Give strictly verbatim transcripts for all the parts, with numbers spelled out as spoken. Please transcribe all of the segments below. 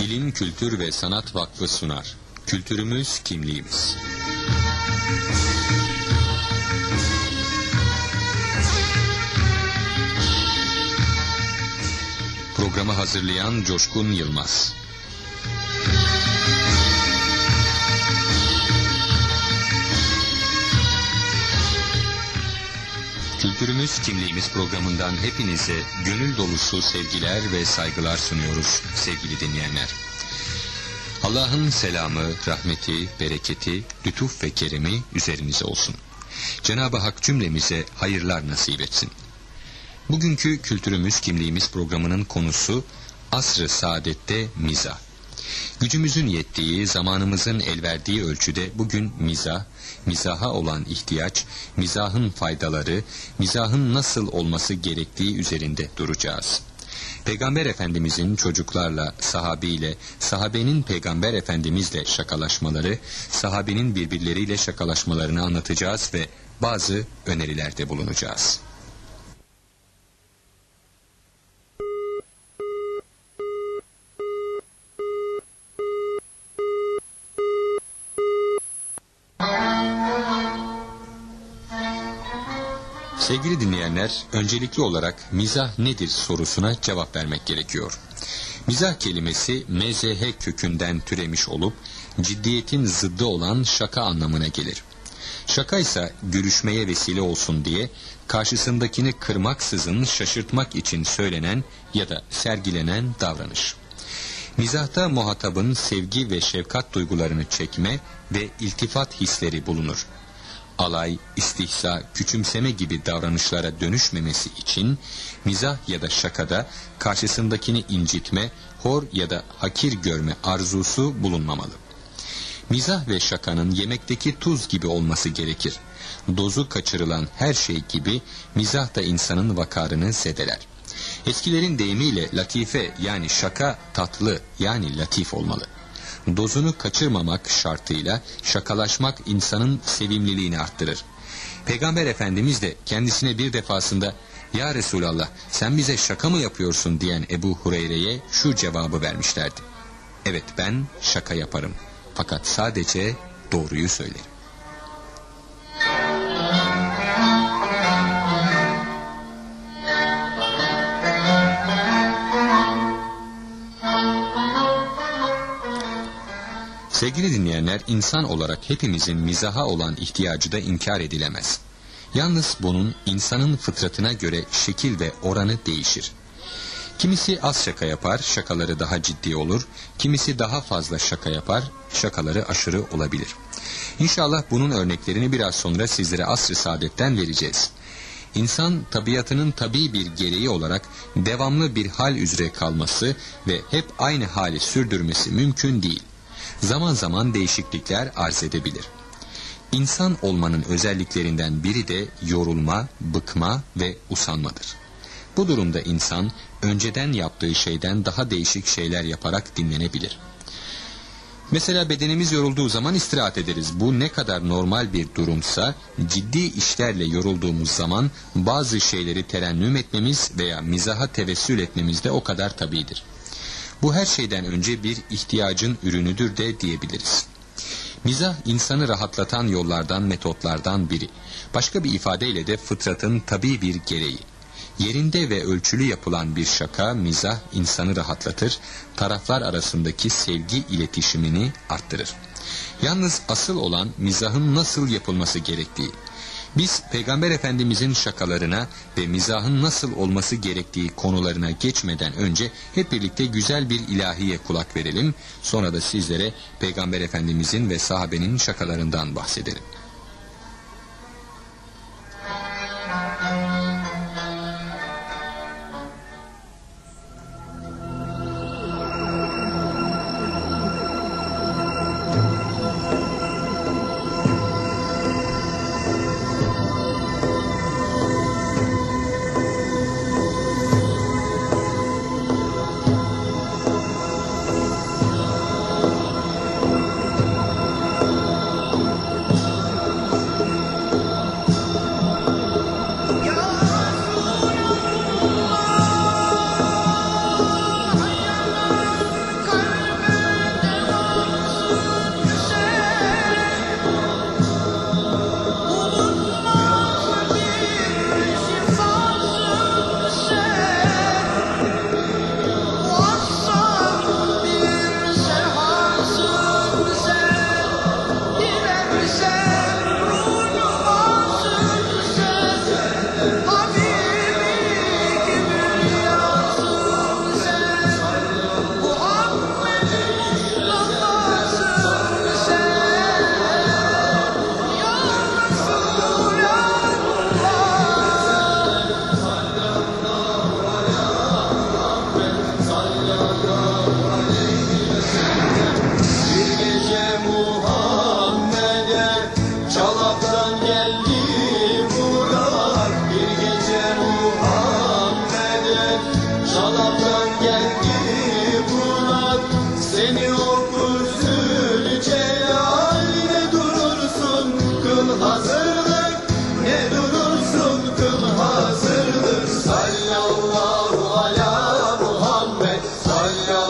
İlim, Kültür ve Sanat Vakfı sunar. Kültürümüz, kimliğimiz. Programı hazırlayan Coşkun Yılmaz. Kültürümüz, Kimliğimiz programından hepinize gönül dolusu sevgiler ve saygılar sunuyoruz sevgili dinleyenler. Allah'ın selamı, rahmeti, bereketi, lütuf ve keremi üzerinize olsun. Cenab-ı Hak cümlemize hayırlar nasip etsin. Bugünkü Kültürümüz, Kimliğimiz programının konusu asr-ı saadette mizah. Gücümüzün yettiği, zamanımızın elverdiği ölçüde bugün mizah, mizaha olan ihtiyaç, mizahın faydaları, mizahın nasıl olması gerektiği üzerinde duracağız. Peygamber Efendimizin çocuklarla, sahabiyle, sahabenin Peygamber Efendimizle şakalaşmaları, sahabenin birbirleriyle şakalaşmalarını anlatacağız ve bazı önerilerde bulunacağız. Sevgili dinleyenler, öncelikli olarak mizah nedir sorusuna cevap vermek gerekiyor. Mizah kelimesi mezh kökünden türemiş olup ciddiyetin zıddı olan şaka anlamına gelir. Şaka ise gülüşmeye vesile olsun diye karşısındakini kırmaksızın şaşırtmak için söylenen ya da sergilenen davranış. Mizahta muhatabın sevgi ve şefkat duygularını çekme ve iltifat hisleri bulunur. Alay, istihza, küçümseme gibi davranışlara dönüşmemesi için mizah ya da şakada karşısındakini incitme, hor ya da hakir görme arzusu bulunmamalı. Mizah ve şakanın yemekteki tuz gibi olması gerekir. Dozu kaçırılan her şey gibi mizah da insanın vakarını zedeler. Eskilerin deyimiyle latife yani şaka tatlı yani latif olmalı. Dozunu kaçırmamak şartıyla şakalaşmak insanın sevimliliğini arttırır. Peygamber Efendimiz de kendisine bir defasında "Ya Resulallah, sen bize şaka mı yapıyorsun?" diyen Ebu Hureyre'ye şu cevabı vermişlerdi: "Evet, ben şaka yaparım. Fakat sadece doğruyu söylerim." Sevgili dinleyenler, insan olarak hepimizin mizaha olan ihtiyacı da inkar edilemez. Yalnız bunun insanın fıtratına göre şekil ve oranı değişir. Kimisi az şaka yapar, şakaları daha ciddi olur. Kimisi daha fazla şaka yapar, şakaları aşırı olabilir. İnşallah bunun örneklerini biraz sonra sizlere asr-ı saadetten vereceğiz. İnsan tabiatının tabii bir gereği olarak devamlı bir hal üzere kalması ve hep aynı hali sürdürmesi mümkün değil. Zaman zaman değişiklikler arz edebilir. İnsan olmanın özelliklerinden biri de yorulma, bıkma ve usanmadır. Bu durumda insan önceden yaptığı şeyden daha değişik şeyler yaparak dinlenebilir. Mesela bedenimiz yorulduğu zaman istirahat ederiz. Bu ne kadar normal bir durumsa, ciddi işlerle yorulduğumuz zaman bazı şeyleri terennüm etmemiz veya mizaha tevessül etmemiz de o kadar tabidir. Bu her şeyden önce bir ihtiyacın ürünüdür de diyebiliriz. Mizah insanı rahatlatan yollardan, metotlardan biri. Başka bir ifadeyle de fıtratın tabii bir gereği. Yerinde ve ölçülü yapılan bir şaka, mizah insanı rahatlatır, taraflar arasındaki sevgi iletişimini arttırır. Yalnız asıl olan mizahın nasıl yapılması gerektiği. Biz Peygamber Efendimizin şakalarına ve mizahın nasıl olması gerektiği konularına geçmeden önce hep birlikte güzel bir ilahiye kulak verelim. Sonra da sizlere Peygamber Efendimizin ve sahabenin şakalarından bahsedelim.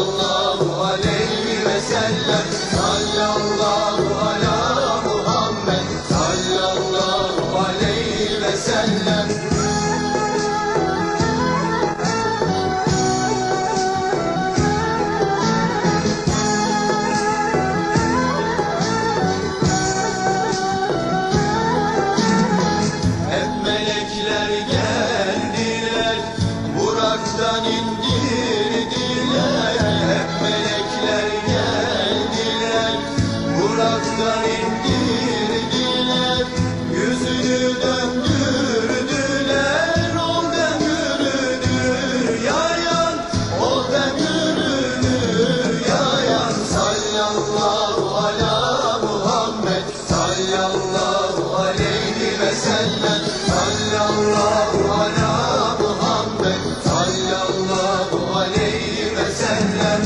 sallallahu aleyhi ve sellem, sallallahu ala Muhammed, sallallahu aleyhi ve sellem. Hep melekler geldiler, Burak'tan indirdiler. Hep melekler geldiler, Burak'tan indirdiler. Yüzünü döndürdüler, ol demürünü yayan, ol demürünü yayan. Sallallahu ala Muhammed, sallallahu aleyhi ve sellem, sallallahu ala Muhammed, sallallahu aleyhi ve sellem.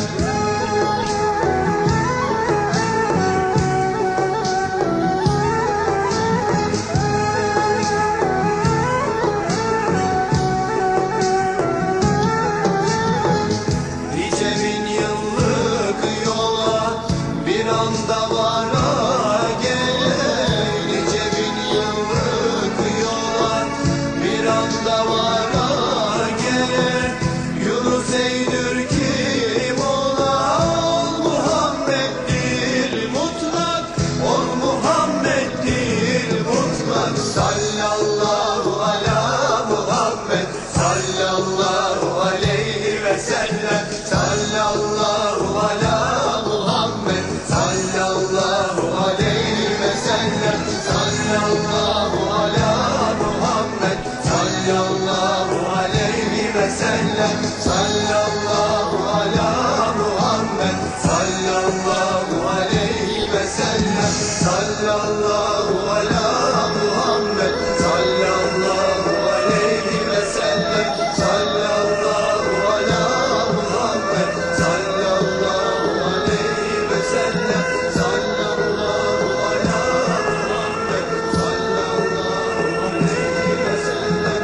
Nice bin yıllık yola bir anda vara gelir. Nice bin yıllık yola bir anda vara gelir. Yunus Eydür kim ola, ol Muhammed'dir mutlak, ol Muhammed'dir mutlak. Sallallahu ala Muhammed, sallallahu aleyhi ve sellem, sallallahu ala Muhammed, sallallahu aleyhi ve sellem, sallallahu ala Muhammed, sallallahu aleyhi ve sellem, sallallahu ala Muhammed, sallallahu aleyhi ve sellem, sallallahu ala Muhammed, sallallahu aleyhi ve sellem, sallallahu ala Muhammed, sallallahu aleyhi ve sellem, sallallahu ala Muhammed, sallallahu aleyhi ve sellem,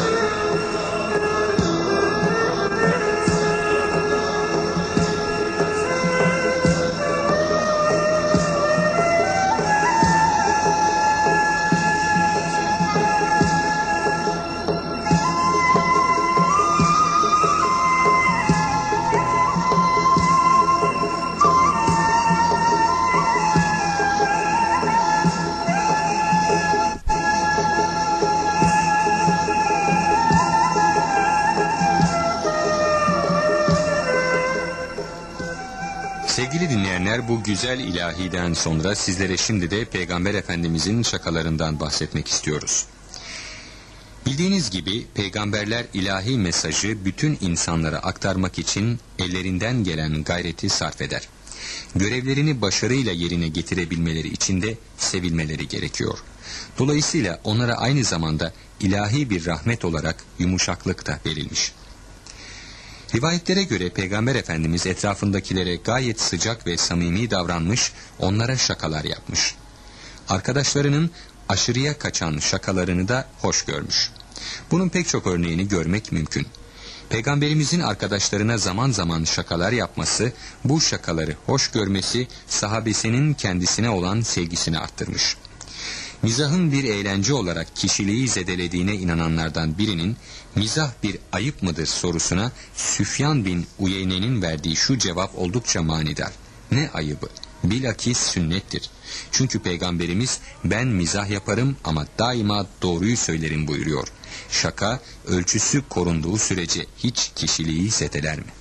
Sevgili dinleyenler, bu güzel ilahiden sonra sizlere şimdi de Peygamber Efendimizin şakalarından bahsetmek istiyoruz. Bildiğiniz gibi peygamberler ilahi mesajı bütün insanlara aktarmak için ellerinden gelen gayreti sarf eder. Görevlerini başarıyla yerine getirebilmeleri için de sevilmeleri gerekiyor. Dolayısıyla onlara aynı zamanda ilahi bir rahmet olarak yumuşaklık da verilmiş. Rivayetlere göre Peygamber Efendimiz etrafındakilere gayet sıcak ve samimi davranmış, onlara şakalar yapmış. Arkadaşlarının aşırıya kaçan şakalarını da hoş görmüş. Bunun pek çok örneğini görmek mümkün. Peygamberimizin arkadaşlarına zaman zaman şakalar yapması, bu şakaları hoş görmesi, sahabesinin kendisine olan sevgisini arttırmış. Mizahın bir eğlence olarak kişiliği zedelediğine inananlardan birinin, mizah bir ayıp mıdır sorusuna Süfyan bin Uyeyne'nin verdiği şu cevap oldukça manidar. Ne ayıbı? Bilakis sünnettir. Çünkü Peygamberimiz ben mizah yaparım ama daima doğruyu söylerim buyuruyor. Şaka ölçüsü korunduğu sürece hiç kişiliği zedeler mi?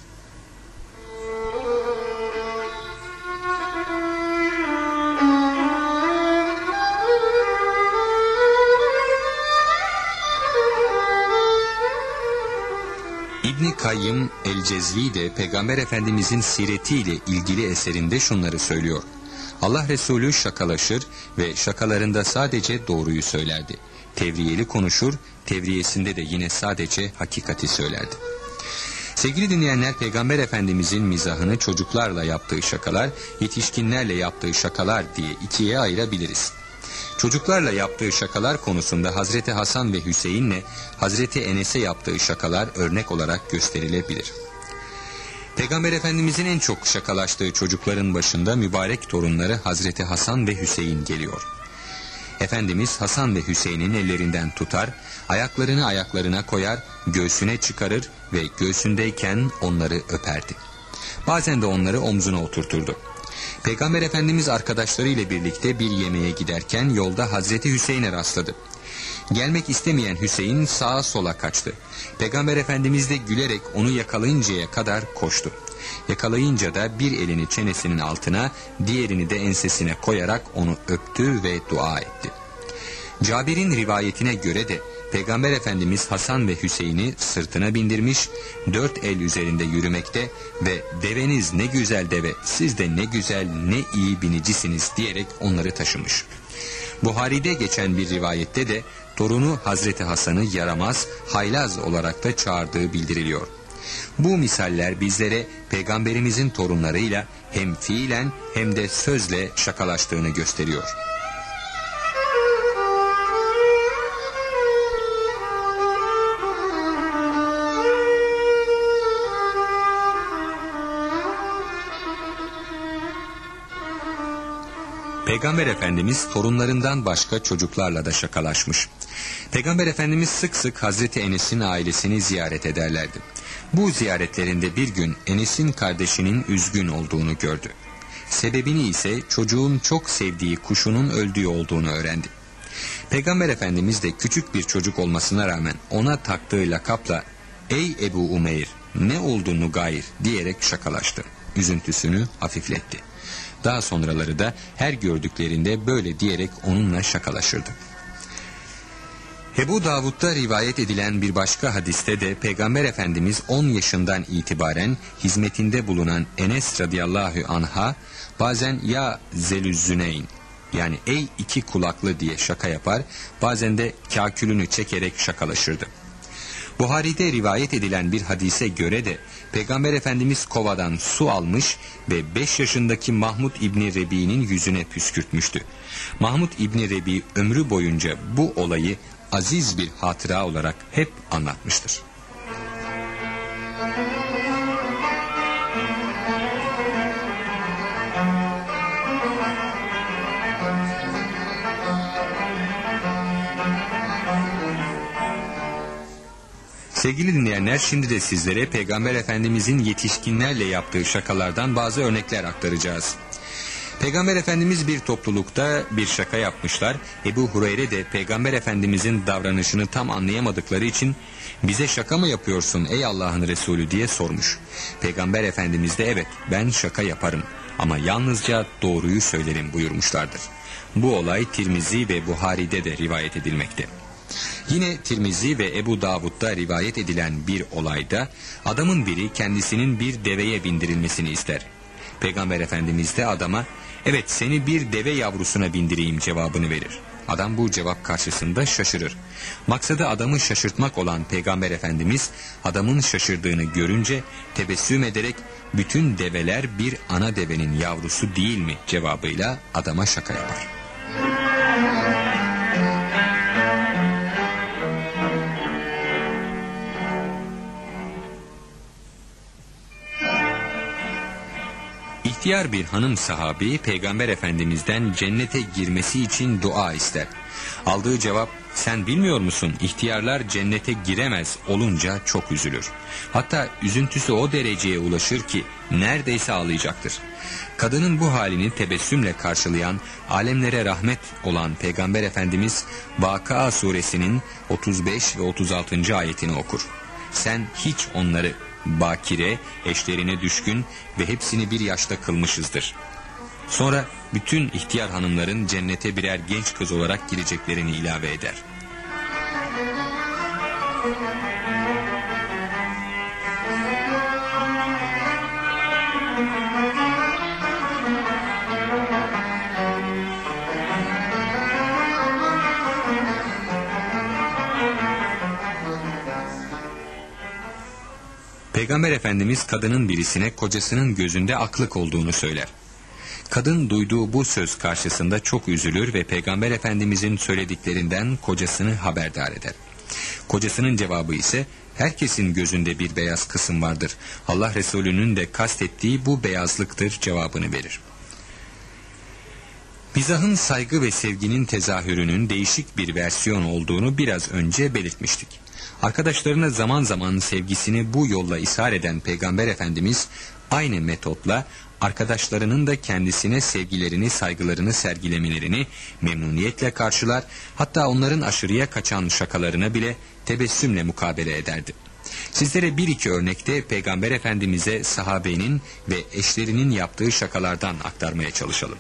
İbn-i Kayyım el-Cezvi de Peygamber Efendimizin siretiyle ilgili eserinde şunları söylüyor. Allah Resulü şakalaşır ve şakalarında sadece doğruyu söylerdi. Tevriyeli konuşur, tevriyesinde de yine sadece hakikati söylerdi. Sevgili dinleyenler, Peygamber Efendimizin mizahını çocuklarla yaptığı şakalar, yetişkinlerle yaptığı şakalar diye ikiye ayırabiliriz. Çocuklarla yaptığı şakalar konusunda Hazreti Hasan ve Hüseyin'le Hazreti Enes'e yaptığı şakalar örnek olarak gösterilebilir. Peygamber Efendimizin en çok şakalaştığı çocukların başında mübarek torunları Hazreti Hasan ve Hüseyin geliyor. Efendimiz Hasan ve Hüseyin'in ellerinden tutar, ayaklarını ayaklarına koyar, göğsüne çıkarır ve göğsündeyken onları öperdi. Bazen de onları omzuna oturturdu. Peygamber Efendimiz arkadaşları ile birlikte bir yemeğe giderken yolda Hazreti Hüseyin'e rastladı. Gelmek istemeyen Hüseyin sağa sola kaçtı. Peygamber Efendimiz de gülerek onu yakalayıncaya kadar koştu. Yakalayınca da bir elini çenesinin altına, diğerini de ensesine koyarak onu öptü ve dua etti. Cabir'in rivayetine göre de Peygamber Efendimiz Hasan ve Hüseyin'i sırtına bindirmiş, dört el üzerinde yürümekte ve deveniz ne güzel deve, siz de ne güzel ne iyi binicisiniz diyerek onları taşımış. Buhari'de geçen bir rivayette de torunu Hazreti Hasan'ı yaramaz, haylaz olarak da çağırdığı bildiriliyor. Bu misaller bizlere Peygamberimizin torunlarıyla hem fiilen hem de sözle şakalaştığını gösteriyor. Peygamber Efendimiz torunlarından başka çocuklarla da şakalaşmış. Peygamber Efendimiz sık sık Hazreti Enes'in ailesini ziyaret ederlerdi. Bu ziyaretlerinde bir gün Enes'in kardeşinin üzgün olduğunu gördü. Sebebini ise çocuğun çok sevdiği kuşunun öldüğü olduğunu öğrendi. Peygamber Efendimiz de küçük bir çocuk olmasına rağmen ona taktığı lakapla "Ey Ebu Umeyr, ne oldu Nugayr?" diyerek şakalaştı. Üzüntüsünü hafifletti. Daha sonraları da her gördüklerinde böyle diyerek onunla şakalaşırdı. Ebu Davud'da rivayet edilen bir başka hadiste de Peygamber Efendimiz on yaşından itibaren hizmetinde bulunan Enes radıyallahu anh'a bazen "Ya Zelüzzüneyn" yani "Ey iki kulaklı" diye şaka yapar, bazen de kâkülünü çekerek şakalaşırdı. Buhari'de rivayet edilen bir hadise göre de Peygamber Efendimiz kovadan su almış ve beş yaşındaki Mahmud İbni Rebi'nin yüzüne püskürtmüştü. Mahmud İbni Rebi ömrü boyunca bu olayı aziz bir hatıra olarak hep anlatmıştır. Sevgili dinleyenler, şimdi de sizlere Peygamber Efendimizin yetişkinlerle yaptığı şakalardan bazı örnekler aktaracağız. Peygamber Efendimiz bir toplulukta bir şaka yapmışlar. Ebu Hureyre de Peygamber Efendimizin davranışını tam anlayamadıkları için "Bize şaka mı yapıyorsun ey Allah'ın Resulü?" diye sormuş. Peygamber Efendimiz de "Evet, ben şaka yaparım ama yalnızca doğruyu söylerim" buyurmuşlardır. Bu olay Tirmizi ve Buhari'de de rivayet edilmekte. Yine Tirmizi ve Ebu Davud'da rivayet edilen bir olayda adamın biri kendisinin bir deveye bindirilmesini ister. Peygamber Efendimiz de adama "Evet, seni bir deve yavrusuna bindireyim" cevabını verir. Adam bu cevap karşısında şaşırır. Maksadı adamı şaşırtmak olan Peygamber Efendimiz adamın şaşırdığını görünce tebessüm ederek "Bütün develer bir ana devenin yavrusu değil mi?" cevabıyla adama şaka yapar. İhtiyar bir hanım sahabi Peygamber Efendimiz'den cennete girmesi için dua ister. Aldığı cevap "Sen bilmiyor musun, ihtiyarlar cennete giremez" olunca çok üzülür. Hatta üzüntüsü o dereceye ulaşır ki neredeyse ağlayacaktır. Kadının bu halini tebessümle karşılayan, alemlere rahmet olan Peygamber Efendimiz Vakıa suresinin otuz beş ve otuz altıncı ayetini okur. "Sen hiç onları bakire, eşlerine düşkün ve hepsini bir yaşta kılmışızdır." Sonra bütün ihtiyar hanımların cennete birer genç kız olarak gireceklerini ilave eder. Peygamber Efendimiz kadının birisine kocasının gözünde aklık olduğunu söyler. Kadın duyduğu bu söz karşısında çok üzülür ve Peygamber Efendimizin söylediklerinden kocasını haberdar eder. Kocasının cevabı ise Herkesin gözünde bir beyaz kısım vardır. Allah Resulü'nün de kastettiği bu beyazlıktır cevabını verir. Mizahın saygı ve sevginin tezahürünün değişik bir versiyon olduğunu biraz önce belirtmiştik. Arkadaşlarına zaman zaman sevgisini bu yolla ishar eden Peygamber Efendimiz aynı metotla arkadaşlarının da kendisine sevgilerini, saygılarını sergilemelerini memnuniyetle karşılar, hatta onların aşırıya kaçan şakalarına bile tebessümle mukabele ederdi. Sizlere bir iki örnekte Peygamber Efendimiz'e sahabenin ve eşlerinin yaptığı şakalardan aktarmaya çalışalım.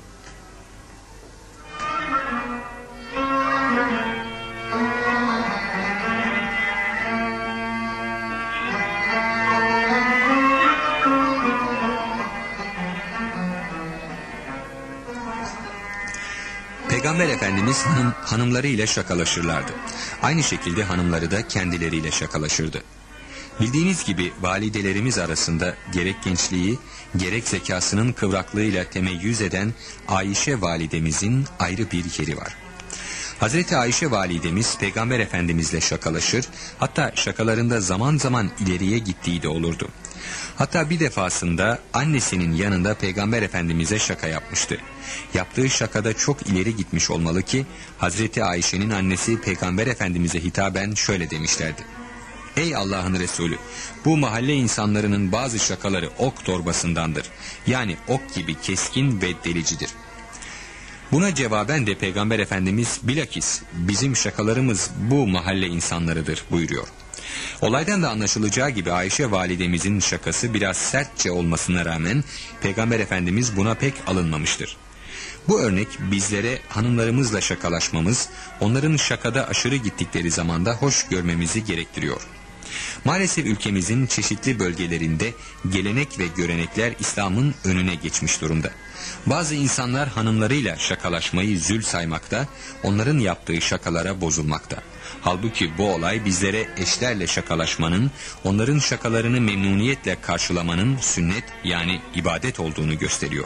Peygamber Efendimiz hanım, hanımlarıyla şakalaşırlardı. Aynı şekilde hanımları da kendileriyle şakalaşırdı. Bildiğiniz gibi validelerimiz arasında gerek gençliği, gerek zekasının kıvraklığıyla temeyyüz eden Ayşe validemizin ayrı bir yeri var. Hazreti Ayşe validemiz Peygamber Efendimizle şakalaşır, hatta şakalarında zaman zaman ileriye gittiği de olurdu. Hatta bir defasında annesinin yanında Peygamber Efendimiz'e şaka yapmıştı. Yaptığı şakada çok ileri gitmiş olmalı ki Hazreti Ayşe'nin annesi Peygamber Efendimiz'e hitaben şöyle demişlerdi: "Ey Allah'ın Resulü, bu mahalle insanlarının bazı şakaları ok torbasındandır. Yani ok gibi keskin ve delicidir." Buna cevaben de Peygamber Efendimiz bilakis bizim şakalarımız bu mahalle insanlarıdır buyuruyor. Olaydan da anlaşılacağı gibi Ayşe validemizin şakası biraz sertçe olmasına rağmen Peygamber Efendimiz buna pek alınmamıştır. Bu örnek bizlere hanımlarımızla şakalaşmamız, onların şakada aşırı gittikleri zamanda hoş görmemizi gerektiriyor. Maalesef ülkemizin çeşitli bölgelerinde gelenek ve görenekler İslam'ın önüne geçmiş durumda. Bazı insanlar hanımlarıyla şakalaşmayı zül saymakta, onların yaptığı şakalara bozulmakta. Halbuki bu olay bizlere eşlerle şakalaşmanın, onların şakalarını memnuniyetle karşılamanın sünnet yani ibadet olduğunu gösteriyor.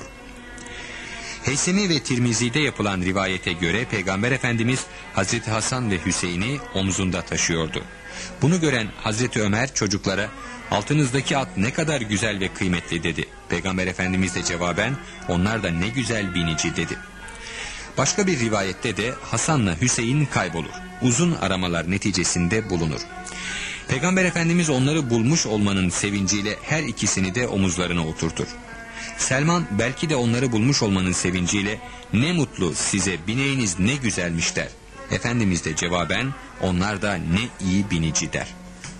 Heysemi ve Tirmizi'de yapılan rivayete göre Peygamber Efendimiz Hazreti Hasan ve Hüseyin'i omzunda taşıyordu. Bunu gören Hazreti Ömer çocuklara "Altınızdaki at ne kadar güzel ve kıymetli" dedi. Peygamber Efendimiz de cevaben "Onlar da ne güzel binici" dedi. Başka bir rivayette de Hasan'la Hüseyin kaybolur. Uzun aramalar neticesinde bulunur. Peygamber Efendimiz onları bulmuş olmanın sevinciyle her ikisini de omuzlarına oturtur. Selman belki de onları bulmuş olmanın sevinciyle "Ne mutlu size, bineğiniz ne güzelmiş" der. Efendimiz de cevaben "Onlar da ne iyi binici" der.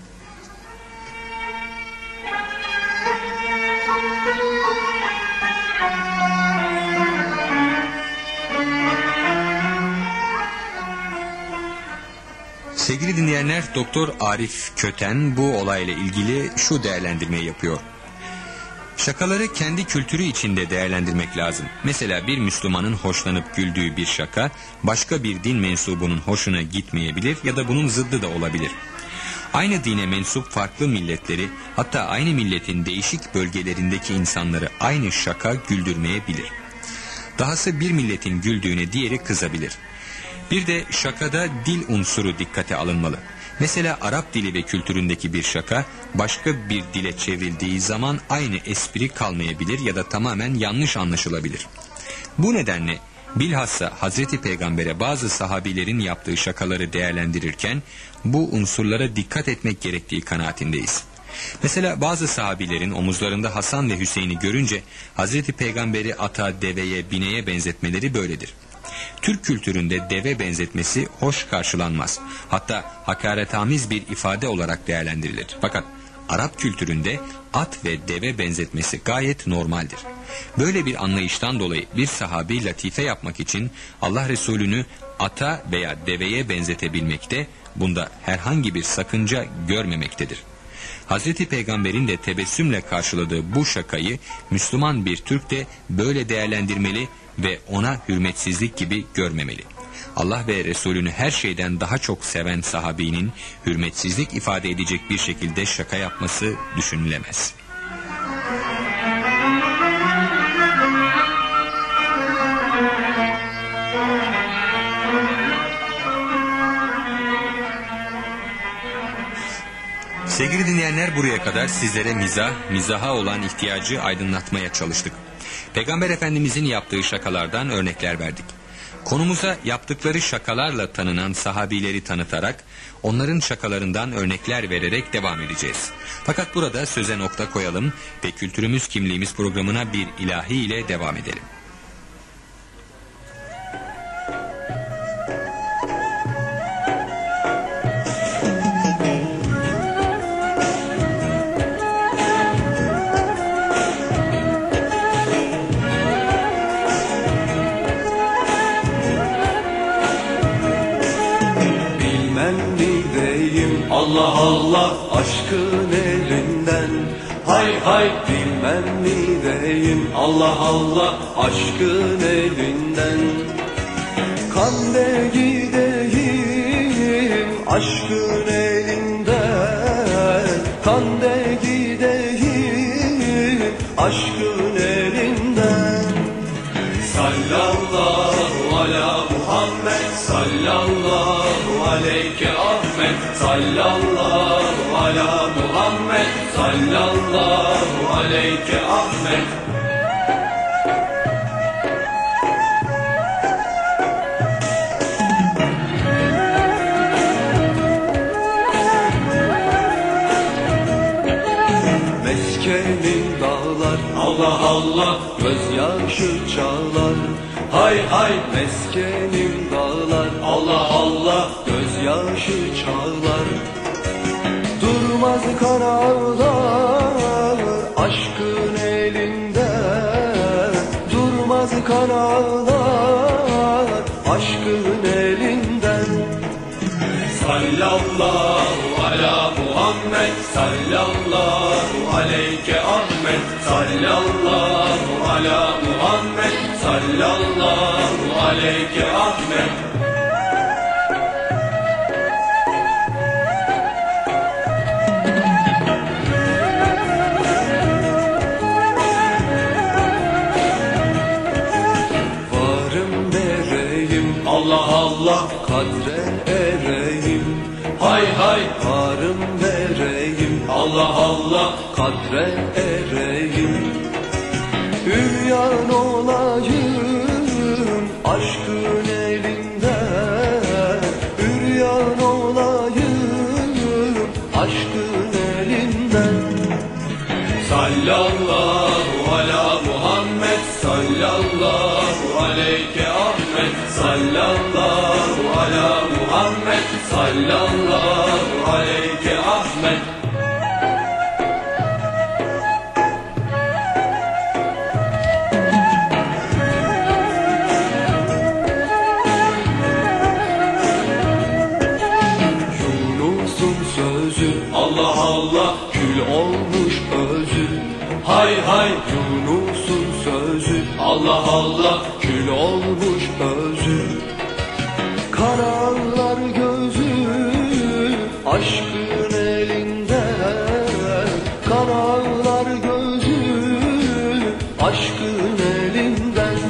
Sevgili dinleyenler, Doktor Arif Köten bu olayla ilgili şu değerlendirmeyi yapıyor. Şakaları kendi kültürü içinde değerlendirmek lazım. Mesela bir Müslümanın hoşlanıp güldüğü bir şaka başka bir din mensubunun hoşuna gitmeyebilir ya da bunun zıddı da olabilir. Aynı dine mensup farklı milletleri, hatta aynı milletin değişik bölgelerindeki insanları aynı şaka güldürmeyebilir. Dahası bir milletin güldüğüne diğeri kızabilir. Bir de şakada dil unsuru dikkate alınmalı. Mesela Arap dili ve kültüründeki bir şaka başka bir dile çevrildiği zaman aynı espri kalmayabilir ya da tamamen yanlış anlaşılabilir. Bu nedenle bilhassa Hazreti Peygamber'e bazı sahabilerin yaptığı şakaları değerlendirirken bu unsurlara dikkat etmek gerektiği kanaatindeyiz. Mesela bazı sahabilerin omuzlarında Hasan ve Hüseyin'i görünce Hazreti Peygamber'i ata, deveye, bineğe benzetmeleri böyledir. Türk kültüründe deve benzetmesi hoş karşılanmaz. Hatta hakaretamiz bir ifade olarak değerlendirilir. Fakat Arap kültüründe at ve deve benzetmesi gayet normaldir. Böyle bir anlayıştan dolayı bir sahabi latife yapmak için Allah Resulü'nü ata veya deveye benzetebilmekte, bunda herhangi bir sakınca görmemektedir. Hazreti Peygamber'in de tebessümle karşıladığı bu şakayı Müslüman bir Türk de böyle değerlendirmeli ve ona hürmetsizlik gibi görmemeli. Allah ve Resulünü her şeyden daha çok seven sahabinin hürmetsizlik ifade edecek bir şekilde şaka yapması düşünülemez. Sevgili dinleyenler, buraya kadar sizlere mizah, mizaha olan ihtiyacı aydınlatmaya çalıştık. Peygamber Efendimizin yaptığı şakalardan örnekler verdik. Konumuza yaptıkları şakalarla tanınan sahabileri tanıtarak, onların şakalarından örnekler vererek devam edeceğiz. Fakat burada söze nokta koyalım ve Kültürümüz Kimliğimiz programına bir ilahi ile devam edelim. Allah Allah aşkın elinden, hay hay bilmem mi deyim, Allah Allah aşkın elinden. Kan de gideyim aşkın elinden, kan de gideyim aşkın elinden. Sallallahu ala Muhammed, sallallahu aleyke Ahmet, sallallahu ala Muhammed, sallallahu aleyke Ahmet. Meskenin dağlar, Allah Allah gözyaşı çağlar. Hay hay meskenim dağlar, Allah Allah gözyaşı çağlar. Durmaz kan ağlar aşkın elinde, durmaz kan ağlar aşkın elinden. Sallallahu ala Muhammed, sallallahu aleyke Ahmet, sallallahu ala Muhammed, sallallahu aleyke Ahmet. Varım vereyim, Allah Allah kadre ereyim, hay hay varım vereyim, Allah Allah kadre ereyim. Üryan olayım aşkın elinde, üryan olayım aşkın elinden. Sallallahu ala Muhammed, sallallahu aleyke Ahmet, sallallahu ala Muhammed, sallallahu aleyke Ahmet. Allah Allah kül olmuş özü, hay hay Yunus'un sözü, Allah Allah kül olmuş özü. Kararlar gözü aşkın elinde, kararlar gözü aşkın elinden.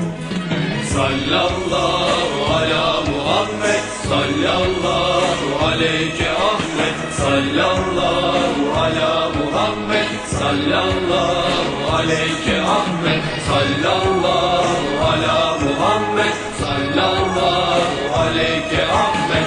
Sallallahu ala Muhammed, sallallahu aleyke Ahmet, sallallahu ala Muhammed, sallallahu aleyke Ahmet, sallallahu ala Muhammed, sallallahu aleyke Ahmet.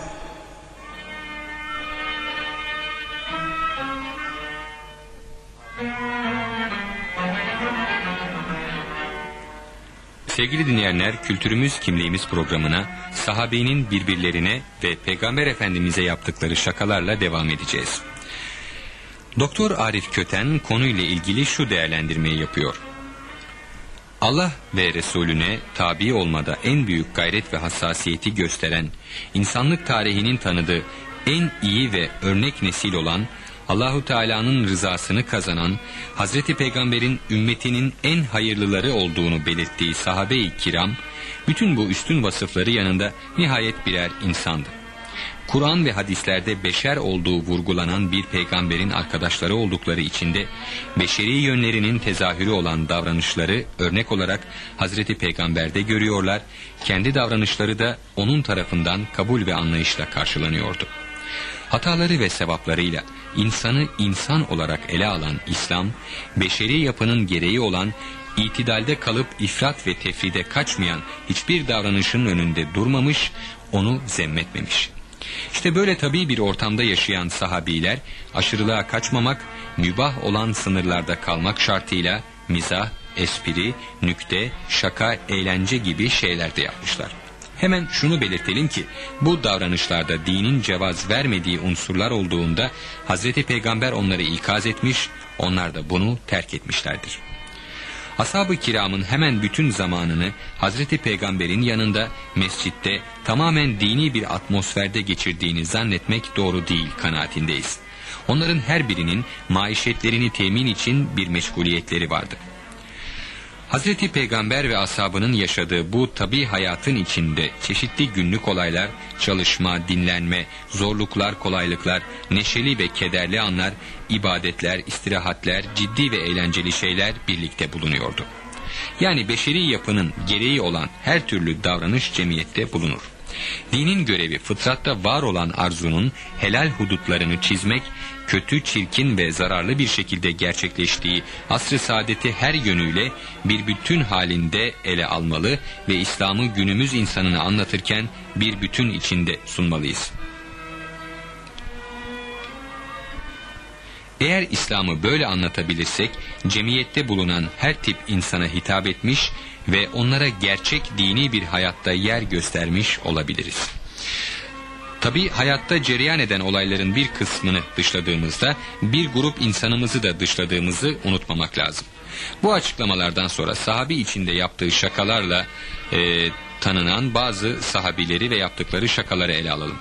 Sevgili dinleyenler, Kültürümüz Kimliğimiz programına sahabenin birbirlerine ve Peygamber Efendimiz'e yaptıkları şakalarla devam edeceğiz. Doktor Arif Köten konuyla ilgili şu değerlendirmeyi yapıyor. Allah ve Resulüne tabi olmada en büyük gayret ve hassasiyeti gösteren, insanlık tarihinin tanıdığı en iyi ve örnek nesil olan, Allahu Teala'nın rızasını kazanan, Hazreti Peygamber'in ümmetinin en hayırlıları olduğunu belirttiği sahabe-i kiram, bütün bu üstün vasıfları yanında nihayet birer insandı. Kur'an ve hadislerde beşer olduğu vurgulanan bir peygamberin arkadaşları oldukları için de beşeri yönlerinin tezahürü olan davranışları örnek olarak Hazreti Peygamber'de görüyorlar, kendi davranışları da onun tarafından kabul ve anlayışla karşılanıyordu. Hataları ve sevaplarıyla insanı insan olarak ele alan İslam, beşeri yapının gereği olan itidalde kalıp ifrat ve tefride kaçmayan hiçbir davranışın önünde durmamış, onu zemmetmemiş. İşte böyle tabii bir ortamda yaşayan sahabiler aşırılığa kaçmamak, mübah olan sınırlarda kalmak şartıyla mizah, espri, nükte, şaka, eğlence gibi şeyler de yapmışlar. Hemen şunu belirtelim ki bu davranışlarda dinin cevaz vermediği unsurlar olduğunda Hazreti Peygamber onları ikaz etmiş, onlar da bunu terk etmişlerdir. Ashab-ı kiramın hemen bütün zamanını Hazreti Peygamber'in yanında, mescitte tamamen dini bir atmosferde geçirdiğini zannetmek doğru değil kanaatindeyiz. Onların her birinin maişetlerini temin için bir meşguliyetleri vardı. Hazreti Peygamber ve ashabının yaşadığı bu tabii hayatın içinde çeşitli günlük olaylar, çalışma, dinlenme, zorluklar, kolaylıklar, neşeli ve kederli anlar, ibadetler, istirahatler, ciddi ve eğlenceli şeyler birlikte bulunuyordu. Yani beşeri yapının gereği olan her türlü davranış cemiyette bulunur. Dinin görevi fıtratta var olan arzunun helal hudutlarını çizmek, kötü, çirkin ve zararlı bir şekilde gerçekleştiği asr-ı saadeti her yönüyle bir bütün halinde ele almalı ve İslam'ı günümüz insanına anlatırken bir bütün içinde sunmalıyız. Eğer İslam'ı böyle anlatabilirsek, cemiyette bulunan her tip insana hitap etmiş ve onlara gerçek dini bir hayatta yer göstermiş olabiliriz. Tabii hayatta cereyan eden olayların bir kısmını dışladığımızda bir grup insanımızı da dışladığımızı unutmamak lazım. Bu açıklamalardan sonra sahabi içinde yaptığı şakalarla e, tanınan bazı sahabileri ve yaptıkları şakaları ele alalım.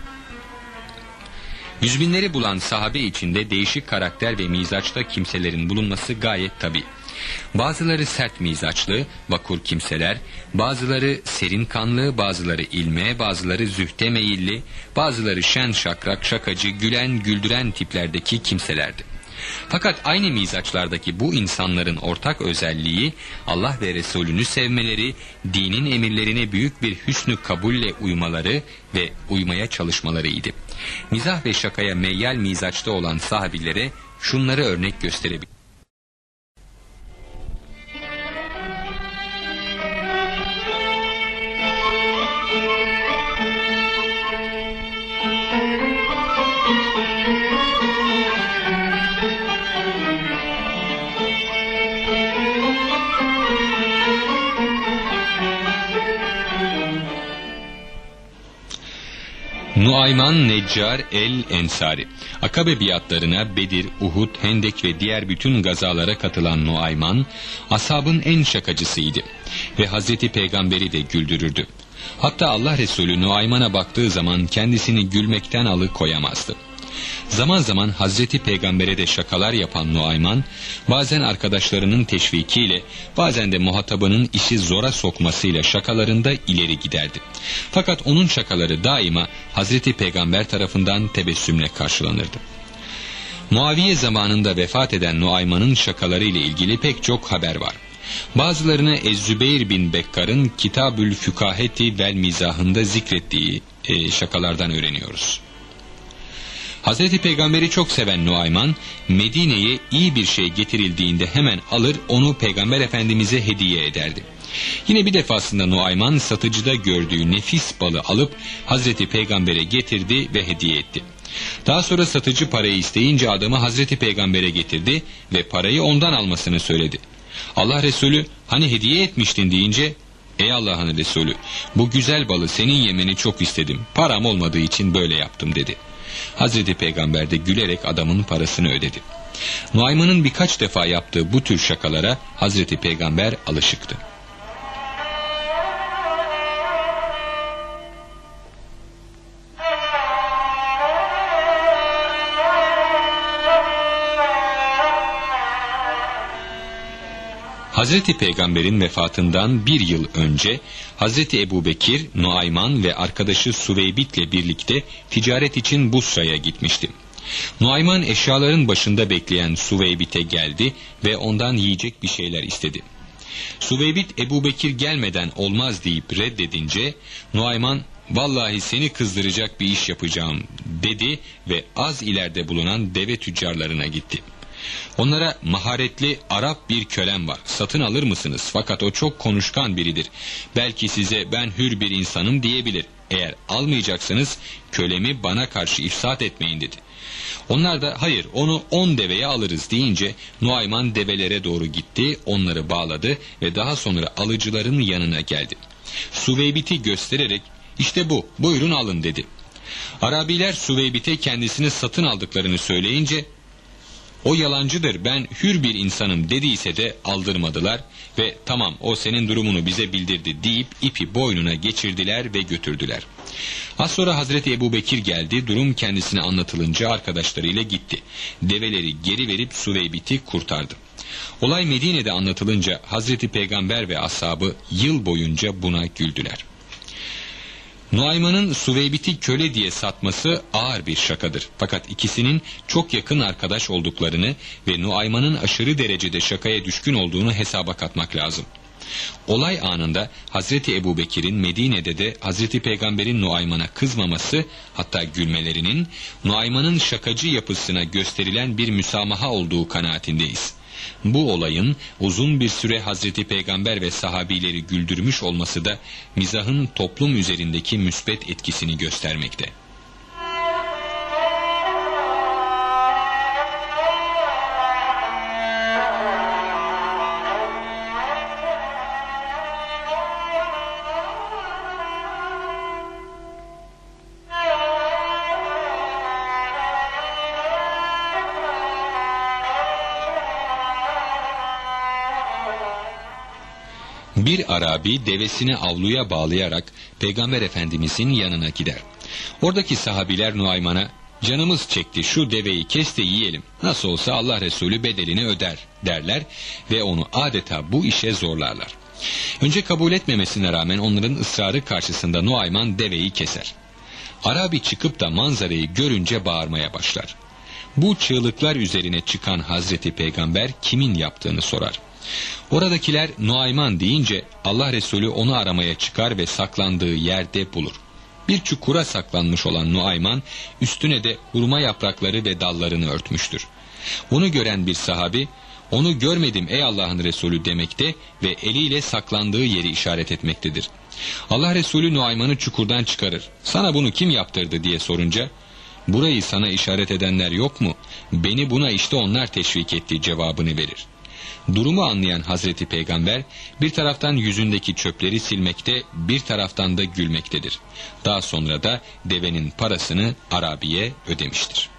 Yüzbinleri bulan sahabe içinde değişik karakter ve mizaçta kimselerin bulunması gayet tabii. Bazıları sert mizaçlı, vakur kimseler, bazıları serin kanlı, bazıları ilme, bazıları zühde meyilli, bazıları şen şakrak, şakacı, gülen, güldüren tiplerdeki kimselerdi. Fakat aynı mizaçlardaki bu insanların ortak özelliği Allah ve Resulünü sevmeleri, dinin emirlerine büyük bir hüsnü kabulle uymaları ve uymaya çalışmalarıydı. Mizah ve şakaya meyyal mizaçta olan sahabilere şunları örnek gösterebilir. Nuayman Neccar el-Ensari, Akabe biatlarına Bedir, Uhud, Hendek ve diğer bütün gazalara katılan Nuayman, ashabın en şakacısıydı ve Hazreti Peygamber'i de güldürürdü. Hatta Allah Resulü Nuayman'a baktığı zaman kendisini gülmekten alıkoyamazdı. Zaman zaman Hazreti Peygamber'e de şakalar yapan Nuayman, bazen arkadaşlarının teşvikiyle, bazen de muhatabının işi zora sokmasıyla şakalarında ileri giderdi. Fakat onun şakaları daima Hazreti Peygamber tarafından tebessümle karşılanırdı. Muaviye zamanında vefat eden Nuayman'ın şakaları ile ilgili pek çok haber var. Bazılarını Ez-Zübeyir bin Bekkar'ın Kitabül Fükaheti vel Mizahında zikrettiği e, şakalardan öğreniyoruz. Hazreti Peygamber'i çok seven Nuayman, Medine'ye iyi bir şey getirildiğinde hemen alır onu Peygamber Efendimiz'e hediye ederdi. Yine bir defasında Nuayman satıcıda gördüğü nefis balı alıp Hazreti Peygamber'e getirdi ve hediye etti. Daha sonra satıcı parayı isteyince adamı Hazreti Peygamber'e getirdi ve parayı ondan almasını söyledi. Allah Resulü hani hediye etmiştin deyince, ey Allah'ın Resulü, bu güzel balı senin yemeni çok istedim, param olmadığı için böyle yaptım dedi. Hazreti Peygamber de gülerek adamın parasını ödedi. Nuayman'ın birkaç defa yaptığı bu tür şakalara Hazreti Peygamber alışıktı. Hazreti Peygamber'in vefatından bir yıl önce Hazreti Ebubekir, Nuayman ve arkadaşı Süveybit'le birlikte ticaret için Busra'ya gitmişti. Nuayman eşyaların başında bekleyen Süveybit'e geldi ve ondan yiyecek bir şeyler istedi. Süveybit Ebubekir gelmeden olmaz deyip reddedince Nuayman vallahi seni kızdıracak bir iş yapacağım dedi ve az ileride bulunan deve tüccarlarına gitti. Onlara maharetli Arap bir kölem var, satın alır mısınız? Fakat o çok konuşkan biridir. Belki size ben hür bir insanım diyebilir. Eğer almayacaksanız kölemi bana karşı ifsat etmeyin dedi. Onlar da hayır onu on deveye alırız deyince Nuayman develere doğru gitti, onları bağladı ve daha sonra alıcıların yanına geldi. Süveybit'i göstererek işte bu, buyurun alın dedi. Arabiler Süveybit'e kendisini satın aldıklarını söyleyince o yalancıdır, ben hür bir insanım dediyse de aldırmadılar ve tamam o senin durumunu bize bildirdi deyip ipi boynuna geçirdiler ve götürdüler. Az sonra Hazreti Ebubekir geldi, durum kendisine anlatılınca arkadaşlarıyla gitti. Develeri geri verip Süveybit'i kurtardı. Olay Medine'de anlatılınca Hazreti Peygamber ve ashabı yıl boyunca buna güldüler. Nuayman'ın Süveybit'i köle diye satması ağır bir şakadır. Fakat ikisinin çok yakın arkadaş olduklarını ve Nuayman'ın aşırı derecede şakaya düşkün olduğunu hesaba katmak lazım. Olay anında Hazreti Ebubekir'in Medine'de de Hazreti Peygamber'in Nuayman'a kızmaması, hatta gülmelerinin Nuayman'ın şakacı yapısına gösterilen bir müsamaha olduğu kanaatindeyiz. Bu olayın uzun bir süre Hazreti Peygamber ve sahabileri güldürmüş olması da mizahın toplum üzerindeki müsbet etkisini göstermekte. Bir Arabi devesini avluya bağlayarak Peygamber Efendimizin yanına gider. Oradaki sahabiler Nuayman'a canımız çekti şu deveyi kes de yiyelim, nasıl olsa Allah Resulü bedelini öder derler ve onu adeta bu işe zorlarlar. Önce kabul etmemesine rağmen onların ısrarı karşısında Nuayman deveyi keser. Arabi çıkıp da manzarayı görünce bağırmaya başlar. Bu çığlıklar üzerine çıkan Hazreti Peygamber kimin yaptığını sorar. Oradakiler Nuayman deyince Allah Resulü onu aramaya çıkar ve saklandığı yerde bulur. Bir çukura saklanmış olan Nuayman üstüne de hurma yaprakları ve dallarını örtmüştür. Bunu gören bir sahabi onu görmedim ey Allah'ın Resulü demekte ve eliyle saklandığı yeri işaret etmektedir. Allah Resulü Nuayman'ı çukurdan çıkarır. Sana bunu kim yaptırdı diye sorunca burayı sana işaret edenler yok mu? Beni buna işte onlar teşvik etti cevabını verir. Durumu anlayan Hazreti Peygamber bir taraftan yüzündeki çöpleri silmekte, bir taraftan da gülmektedir. Daha sonra da devenin parasını Arabi'ye ödemiştir.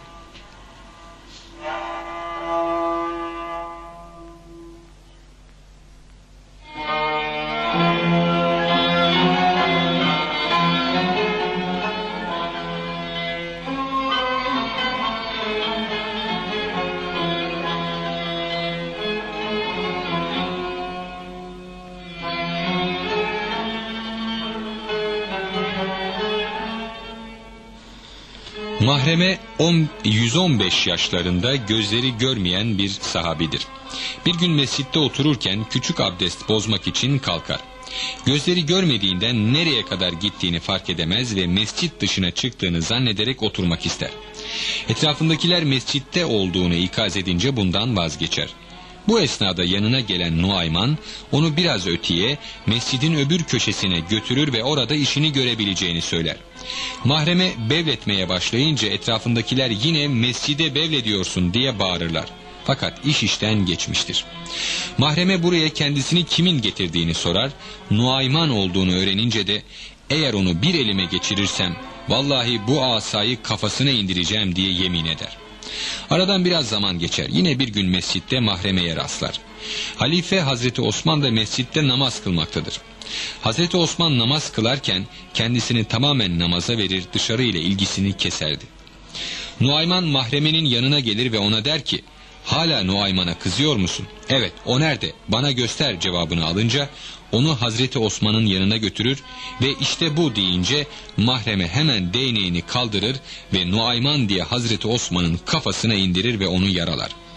Mahreme yüz on beş yaşlarında, gözleri görmeyen bir sahabidir. Bir gün mescitte otururken küçük abdest bozmak için kalkar. Gözleri görmediğinden nereye kadar gittiğini fark edemez ve mescit dışına çıktığını zannederek oturmak ister. Etrafındakiler mescitte olduğunu ikaz edince bundan vazgeçer. Bu esnada yanına gelen Nuayman onu biraz öteye, mescidin öbür köşesine götürür ve orada işini görebileceğini söyler. Mahreme bevletmeye başlayınca etrafındakiler yine mescide bevlediyorsun diye bağırırlar. Fakat iş işten geçmiştir. Mahreme buraya kendisini kimin getirdiğini sorar. Nuayman olduğunu öğrenince de eğer onu bir elime geçirirsem vallahi bu asayı kafasına indireceğim diye yemin eder. Aradan biraz zaman geçer. Yine bir gün mescitte Mahremeye rastlar. Halife Hazreti Osman da mescitte namaz kılmaktadır. Hazreti Osman namaz kılarken kendisini tamamen namaza verir, dışarı ile ilgisini keserdi. Nuayman Mahremenin yanına gelir ve ona der ki, hala Nuayman'a kızıyor musun? Evet, o nerede? Bana göster cevabını alınca onu Hazreti Osman'ın yanına götürür ve işte bu deyince Mahreme hemen değneğini kaldırır ve Nuayman diye Hazreti Osman'ın kafasına indirir ve onu yaralar.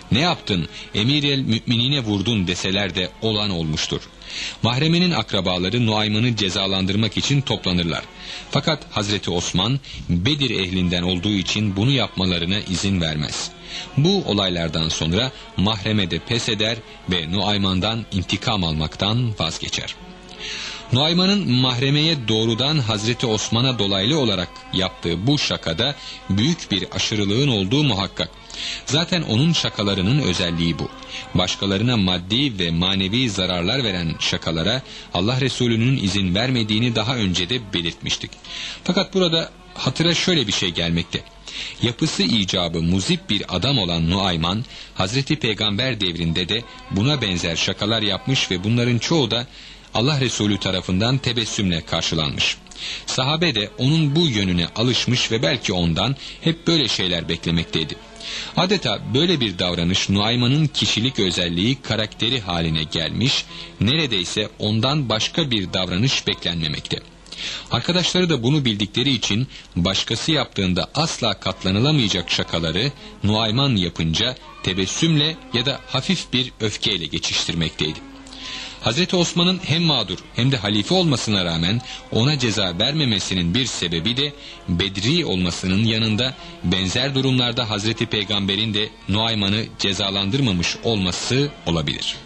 ne yaptın, emir-el müminine vurdun deseler de olan olmuştur. Mahremenin akrabaları Nuayman'ı cezalandırmak için toplanırlar. Fakat Hazreti Osman Bedir ehlinden olduğu için bunu yapmalarına izin vermez. Bu olaylardan sonra Mahreme de pes eder ve Nuayman'dan intikam almaktan vazgeçer. Nuayman'ın Mahreme'ye doğrudan Hazreti Osman'a dolaylı olarak yaptığı bu şakada büyük bir aşırılığın olduğu muhakkak. Zaten onun şakalarının özelliği bu. Başkalarına maddi ve manevi zararlar veren şakalara Allah Resulü'nün izin vermediğini daha önce de belirtmiştik. Fakat burada hatıra şöyle bir şey gelmekte. Yapısı icabı muzip bir adam olan Nuayman, Hazreti Peygamber devrinde de buna benzer şakalar yapmış ve bunların çoğu da Allah Resulü tarafından tebessümle karşılanmış. Sahabe de onun bu yönüne alışmış ve belki ondan hep böyle şeyler beklemekteydi. Adeta böyle bir davranış Nuayman'ın kişilik özelliği, karakteri haline gelmiş, neredeyse ondan başka bir davranış beklenmemekte. Arkadaşları da bunu bildikleri için başkası yaptığında asla katlanılamayacak şakaları Nuayman yapınca tebessümle ya da hafif bir öfkeyle geçiştirmekteydi. Hazreti Osman'ın hem mağdur hem de halife olmasına rağmen ona ceza vermemesinin bir sebebi de Bedri olmasının yanında benzer durumlarda Hazreti Peygamber'in de Nuayman'ı cezalandırmamış olması olabilir.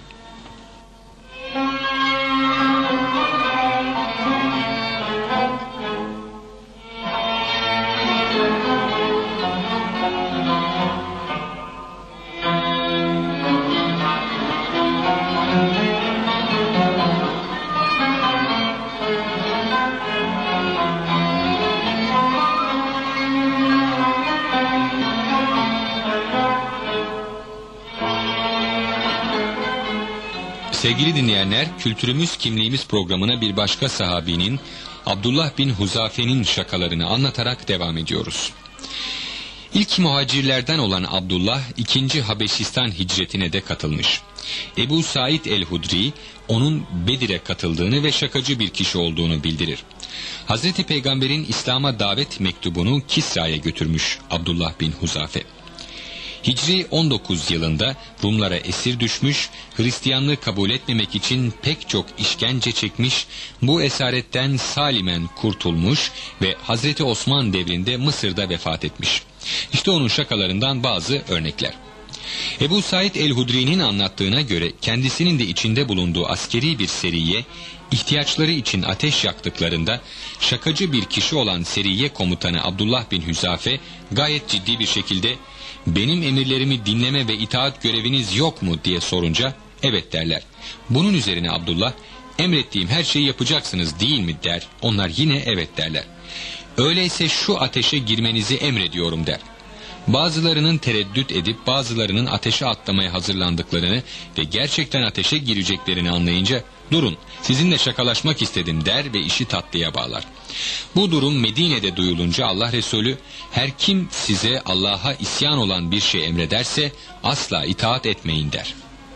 Sevgili dinleyenler, Kültürümüz Kimliğimiz programına bir başka sahabinin, Abdullah bin Huzafe'nin şakalarını anlatarak devam ediyoruz. İlk muhacirlerden olan Abdullah, ikinci Habeşistan hicretine de katılmış. Ebu Said el-Hudri, onun Bedir'e katıldığını ve şakacı bir kişi olduğunu bildirir. Hazreti Peygamber'in İslam'a davet mektubunu Kisra'ya götürmüş Abdullah bin Huzafe. Hicri on dokuz yılında Rumlara esir düşmüş, Hristiyanlığı kabul etmemek için pek çok işkence çekmiş, bu esaretten salimen kurtulmuş ve Hazreti Osman devrinde Mısır'da vefat etmiş. İşte onun şakalarından bazı örnekler. Ebu Said el-Hudri'nin anlattığına göre kendisinin de içinde bulunduğu askeri bir seriye, ihtiyaçları için ateş yaktıklarında şakacı bir kişi olan seriye komutanı Abdullah bin Huzafe gayet ciddi bir şekilde "Benim emirlerimi dinleme ve itaat göreviniz yok mu?" diye sorunca evet derler. Bunun üzerine Abdullah, "Emrettiğim her şeyi yapacaksınız değil mi?" der. Onlar yine evet derler. "Öyleyse şu ateşe girmenizi emrediyorum." der. Bazılarının tereddüt edip bazılarının ateşe atlamaya hazırlandıklarını ve gerçekten ateşe gireceklerini anlayınca "Durun, sizinle şakalaşmak istedim." der ve işi tatlıya bağlar. Bu durum Medine'de duyulunca Allah Resulü, "Her kim size Allah'a isyan olan bir şey emrederse asla itaat etmeyin." der.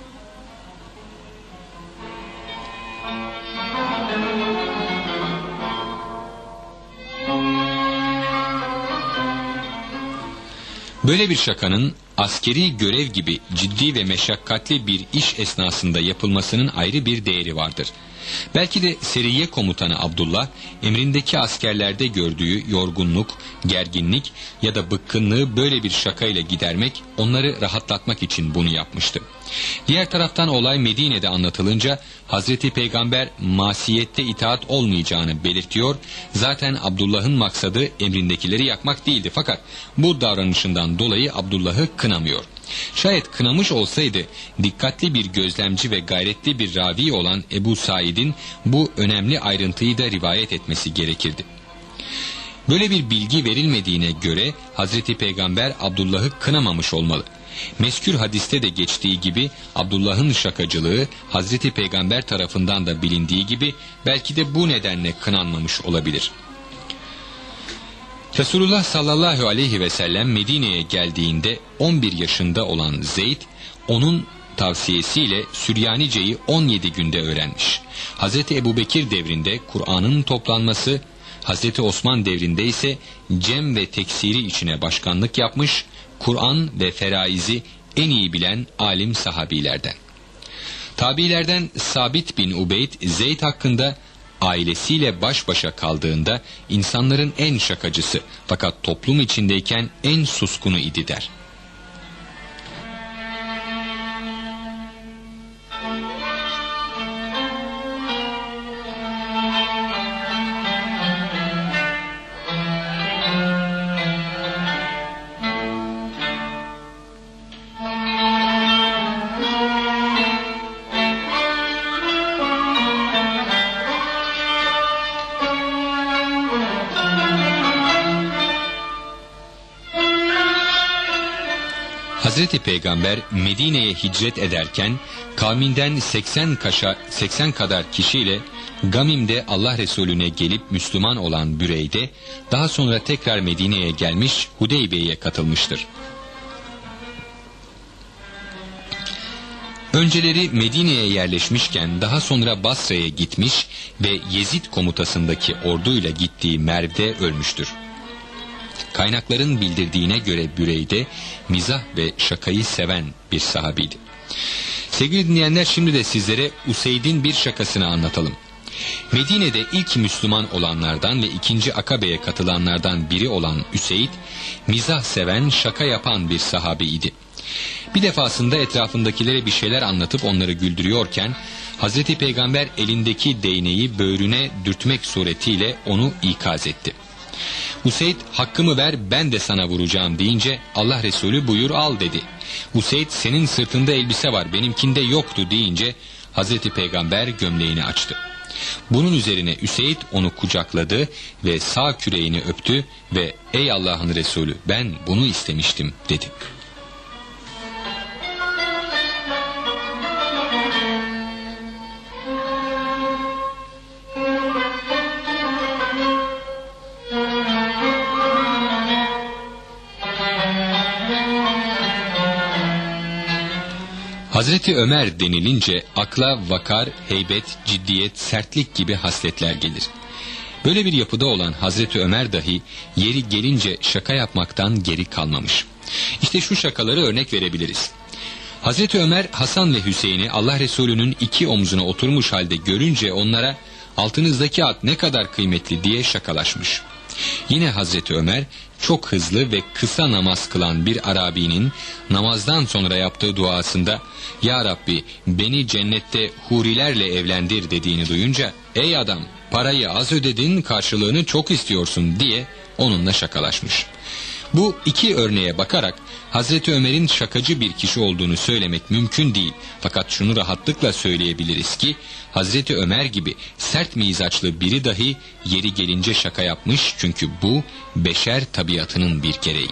Böyle bir şakanın askeri görev gibi ciddi ve meşakkatli bir iş esnasında yapılmasının ayrı bir değeri vardır. Belki de seriye komutanı Abdullah, emrindeki askerlerde gördüğü yorgunluk, gerginlik ya da bıkkınlığı böyle bir şakayla gidermek, onları rahatlatmak için bunu yapmıştı. Diğer taraftan olay Medine'de anlatılınca Hazreti Peygamber masiyette itaat olmayacağını belirtiyor. Zaten Abdullah'ın maksadı emrindekileri yakmak değildi, fakat bu davranışından dolayı Abdullah'ı kınamıyor. Şayet kınamış olsaydı dikkatli bir gözlemci ve gayretli bir ravi olan Ebu Said'in bu önemli ayrıntıyı da rivayet etmesi gerekirdi. Böyle bir bilgi verilmediğine göre Hazreti Peygamber Abdullah'ı kınamamış olmalı. Mezkür hadiste de geçtiği gibi Abdullah'ın şakacılığı Hazreti Peygamber tarafından da bilindiği gibi belki de bu nedenle kınanmamış olabilir. Resulullah sallallahu aleyhi ve sellem Medine'ye geldiğinde on bir yaşında olan Zeyd, onun tavsiyesiyle Süryanice'yi on yedi günde öğrenmiş. Hazreti Ebubekir devrinde Kur'an'ın toplanması, Hazreti Osman devrinde ise cem ve teksiri içine başkanlık yapmış, Kur'an ve feraizi en iyi bilen alim sahabilerden. Tabilerden Sabit bin Ubeyd, Zeyd hakkında ailesiyle baş başa kaldığında insanların en şakacısı fakat toplum içindeyken en suskunu idi der. Hazreti Peygamber Medine'ye hicret ederken kavminden seksen kaşa, seksen kadar kişiyle Gamim'de Allah Resulüne gelip Müslüman olan Büreyde, daha sonra tekrar Medine'ye gelmiş Hudeybiye'ye katılmıştır. Önceleri Medine'ye yerleşmişken daha sonra Basra'ya gitmiş ve Yezid komutasındaki orduyla gittiği Merv'de ölmüştür. Kaynakların bildirdiğine göre Büreyde mizah ve şakayı seven bir sahabiydi. Sevgili dinleyenler, şimdi de sizlere Useyd'in bir şakasını anlatalım. Medine'de ilk Müslüman olanlardan ve ikinci Akabe'ye katılanlardan biri olan Üseyd, mizah seven, şaka yapan bir sahabiydi. Bir defasında etrafındakilere bir şeyler anlatıp onları güldürüyorken Hazreti Peygamber elindeki değneği böğrüne dürtmek suretiyle onu ikaz etti. Useyd, hakkımı ver ben de sana vuracağım deyince Allah Resulü buyur al dedi. Useyd, senin sırtında elbise var benimkinde yoktu deyince Hazreti Peygamber gömleğini açtı. Bunun üzerine Üseyd onu kucakladı ve sağ küreğini öptü ve ey Allah'ın Resulü ben bunu istemiştim dedi. Hazreti Ömer denilince akla vakar, heybet, ciddiyet, sertlik gibi hasletler gelir. Böyle bir yapıda olan Hazreti Ömer dahi yeri gelince şaka yapmaktan geri kalmamış. İşte şu şakaları örnek verebiliriz. Hazreti Ömer Hasan ve Hüseyin'i Allah Resulü'nün iki omzuna oturmuş halde görünce onlara altınızdaki at ne kadar kıymetli diye şakalaşmış. Yine Hazreti Ömer çok hızlı ve kısa namaz kılan bir Arabi'nin namazdan sonra yaptığı duasında "Ya Rabbi beni cennette hurilerle evlendir" dediğini duyunca "Ey adam parayı az ödedin karşılığını çok istiyorsun" diye onunla şakalaşmış. Bu iki örneğe bakarak Hazreti Ömer'in şakacı bir kişi olduğunu söylemek mümkün değil. Fakat şunu rahatlıkla söyleyebiliriz ki Hazreti Ömer gibi sert mizaçlı biri dahi yeri gelince şaka yapmış, çünkü bu beşer tabiatının bir gereği.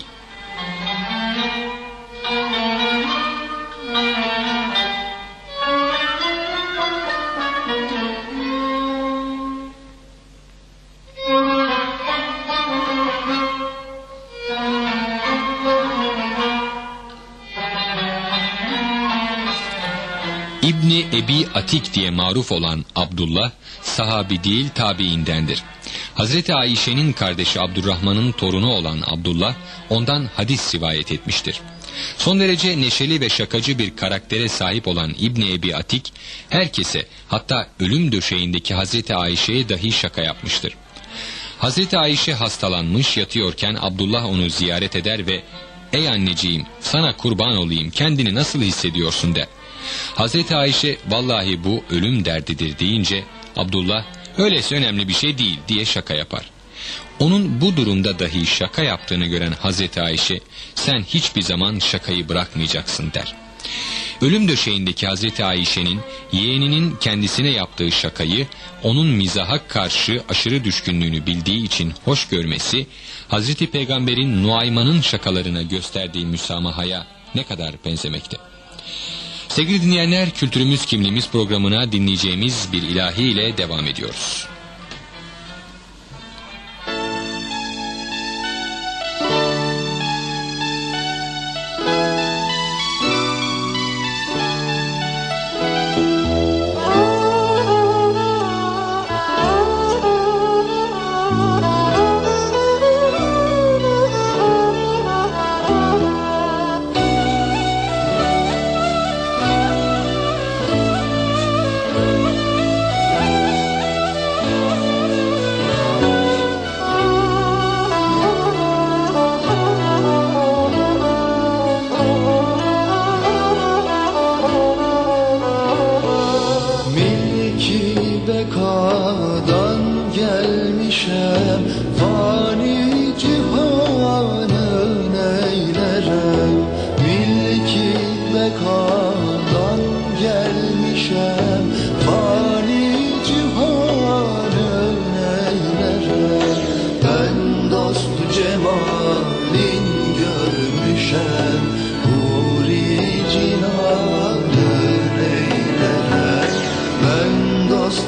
İbni Ebi Atik diye maruf olan Abdullah, sahabi değil tabiindendir. Hazreti Ayşe'nin kardeşi Abdurrahman'ın torunu olan Abdullah, ondan hadis rivayet etmiştir. Son derece neşeli ve şakacı bir karaktere sahip olan İbni Ebi Atik, herkese, hatta ölüm döşeğindeki Hazreti Ayşe'ye dahi şaka yapmıştır. Hazreti Ayşe hastalanmış yatıyorken Abdullah onu ziyaret eder ve "Ey anneciğim, sana kurban olayım, kendini nasıl hissediyorsun?" der. Hazreti Ayşe "Vallahi bu ölüm derdidir" deyince Abdullah "Öyleyse önemli bir şey değil" diye şaka yapar. Onun bu durumda dahi şaka yaptığını gören Hazreti Ayşe "Sen hiçbir zaman şakayı bırakmayacaksın" der. Ölüm döşeğindeki Hazreti Ayşe'nin yeğeninin kendisine yaptığı şakayı onun mizaha karşı aşırı düşkünlüğünü bildiği için hoş görmesi, Hazreti Peygamber'in Nuayman'ın şakalarına gösterdiği müsamahaya ne kadar benzemekte. Sevgili dinleyenler, Kültürümüz Kimliğimiz programına dinleyeceğimiz bir ilahi ile devam ediyoruz.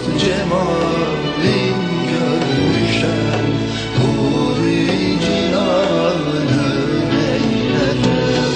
cemalin görüşen huri cinanı eyler.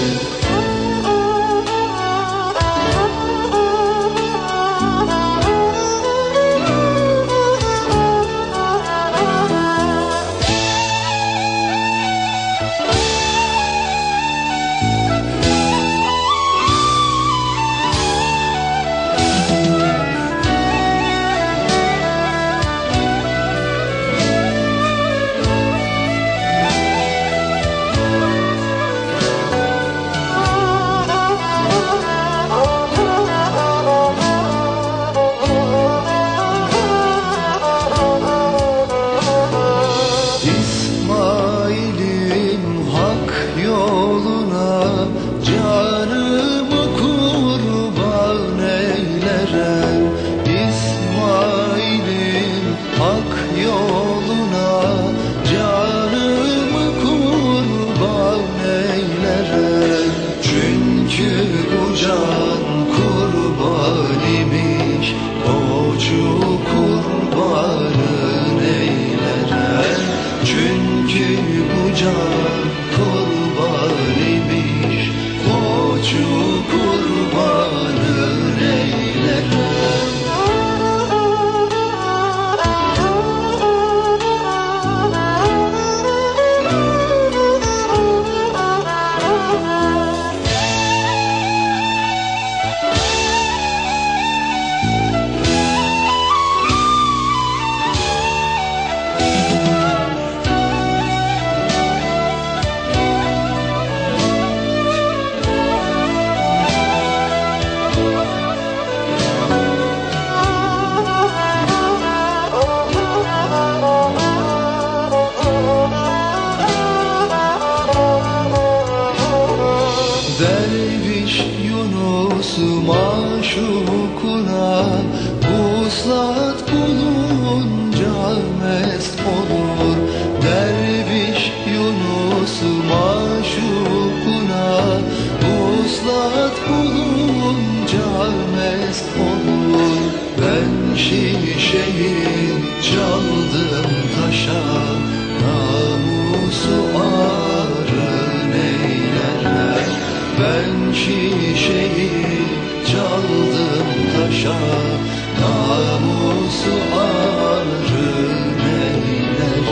Derviş Yunus maşukuna vuslat bulunca mest olur. Derviş Yunus maşukuna vuslat bulunca mest olur. Ben şişeyi çaldım taşa, namusu arın eyler. Ben şişeyi çaldım taşa, namusu arın eyler.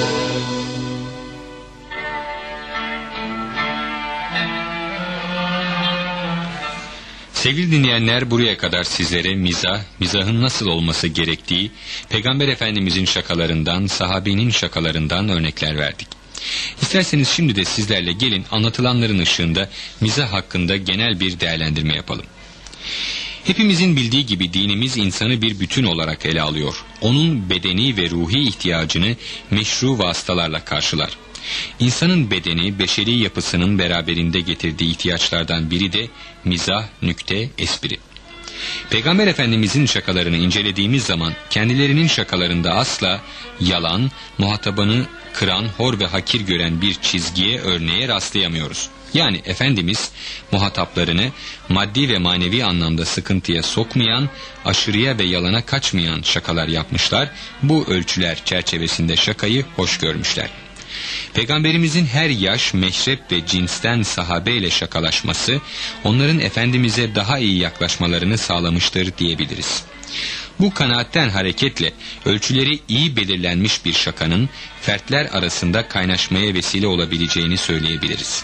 Sevgili dinleyenler, buraya kadar sizlere mizah, mizahın nasıl olması gerektiği, Peygamber Efendimizin şakalarından, sahabenin şakalarından örnekler verdik. İsterseniz şimdi de sizlerle gelin anlatılanların ışığında mizah hakkında genel bir değerlendirme yapalım. Hepimizin bildiği gibi dinimiz insanı bir bütün olarak ele alıyor. Onun bedeni ve ruhi ihtiyacını meşru vasıtalarla karşılar. İnsanın bedeni, beşeri yapısının beraberinde getirdiği ihtiyaçlardan biri de mizah, nükte, espri. Peygamber Efendimizin şakalarını incelediğimiz zaman kendilerinin şakalarında asla yalan, muhatabını kıran, hor ve hakir gören bir çizgiye, örneğe rastlayamıyoruz. Yani Efendimiz muhataplarını maddi ve manevi anlamda sıkıntıya sokmayan, aşırıya ve yalana kaçmayan şakalar yapmışlar. Bu ölçüler çerçevesinde şakayı hoş görmüşler. Peygamberimizin her yaş, meşrep ve cinsten sahabeyle şakalaşması, onların Efendimiz'e daha iyi yaklaşmalarını sağlamıştır diyebiliriz. Bu kanaatten hareketle ölçüleri iyi belirlenmiş bir şakanın fertler arasında kaynaşmaya vesile olabileceğini söyleyebiliriz.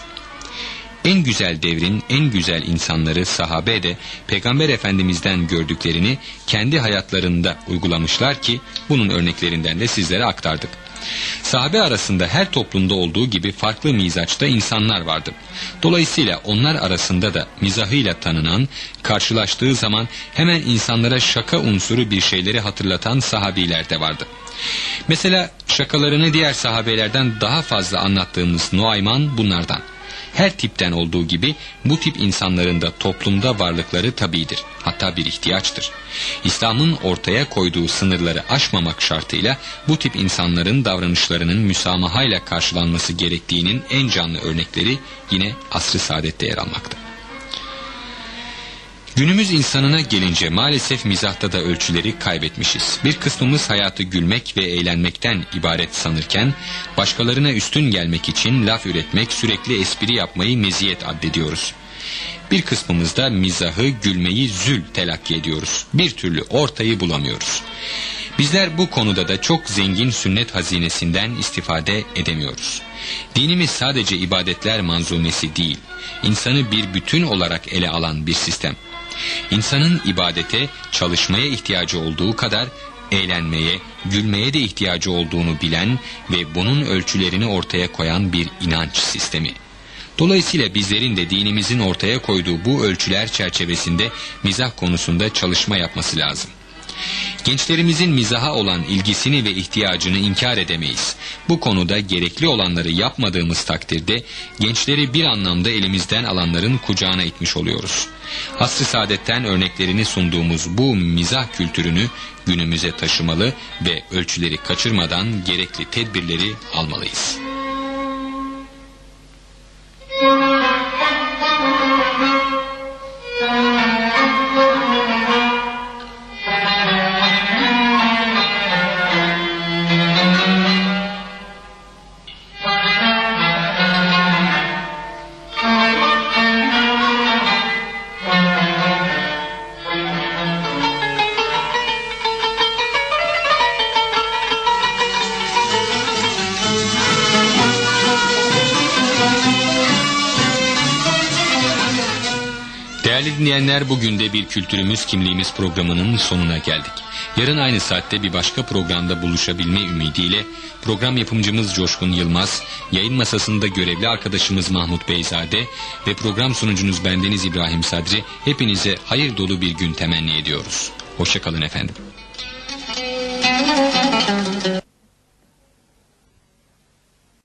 En güzel devrin en güzel insanları sahabe de Peygamber Efendimiz'den gördüklerini kendi hayatlarında uygulamışlar ki bunun örneklerinden de sizlere aktardık. Sahabe arasında her toplumda olduğu gibi farklı mizaçta insanlar vardı. Dolayısıyla onlar arasında da mizahıyla tanınan, karşılaştığı zaman hemen insanlara şaka unsuru bir şeyleri hatırlatan sahabiler de vardı. Mesela şakalarını diğer sahabelerden daha fazla anlattığımız Nuayman bunlardan. Her tipten olduğu gibi bu tip insanların da toplumda varlıkları tabiidir, hatta bir ihtiyaçtır. İslam'ın ortaya koyduğu sınırları aşmamak şartıyla bu tip insanların davranışlarının müsamahayla karşılanması gerektiğinin en canlı örnekleri yine asr-ı saadette yer almakta. Günümüz insanına gelince maalesef mizahta da ölçüleri kaybetmişiz. Bir kısmımız hayatı gülmek ve eğlenmekten ibaret sanırken, başkalarına üstün gelmek için laf üretmek, sürekli espri yapmayı meziyet addediyoruz. Bir kısmımız da mizahı, gülmeyi zül telakki ediyoruz. Bir türlü ortayı bulamıyoruz. Bizler bu konuda da çok zengin sünnet hazinesinden istifade edemiyoruz. Dinimiz sadece ibadetler manzumesi değil, insanı bir bütün olarak ele alan bir sistem. İnsanın ibadete, çalışmaya ihtiyacı olduğu kadar eğlenmeye, gülmeye de ihtiyacı olduğunu bilen ve bunun ölçülerini ortaya koyan bir inanç sistemi. Dolayısıyla bizlerin de dinimizin ortaya koyduğu bu ölçüler çerçevesinde mizah konusunda çalışma yapması lazım. Gençlerimizin mizaha olan ilgisini ve ihtiyacını inkar edemeyiz. Bu konuda gerekli olanları yapmadığımız takdirde gençleri bir anlamda elimizden alanların kucağına itmiş oluyoruz. Asr-ı saadetten örneklerini sunduğumuz bu mizah kültürünü günümüze taşımalı ve ölçüleri kaçırmadan gerekli tedbirleri almalıyız. Değerli dinleyenler, bugün de bir Kültürümüz Kimliğimiz programının sonuna geldik. Yarın aynı saatte bir başka programda buluşabilme ümidiyle program yapımcımız Coşkun Yılmaz, yayın masasında görevli arkadaşımız Mahmut Beyzade ve program sunucunuz bendeniz İbrahim Sadri, hepinize hayır dolu bir gün temenni ediyoruz. Hoşça kalın efendim.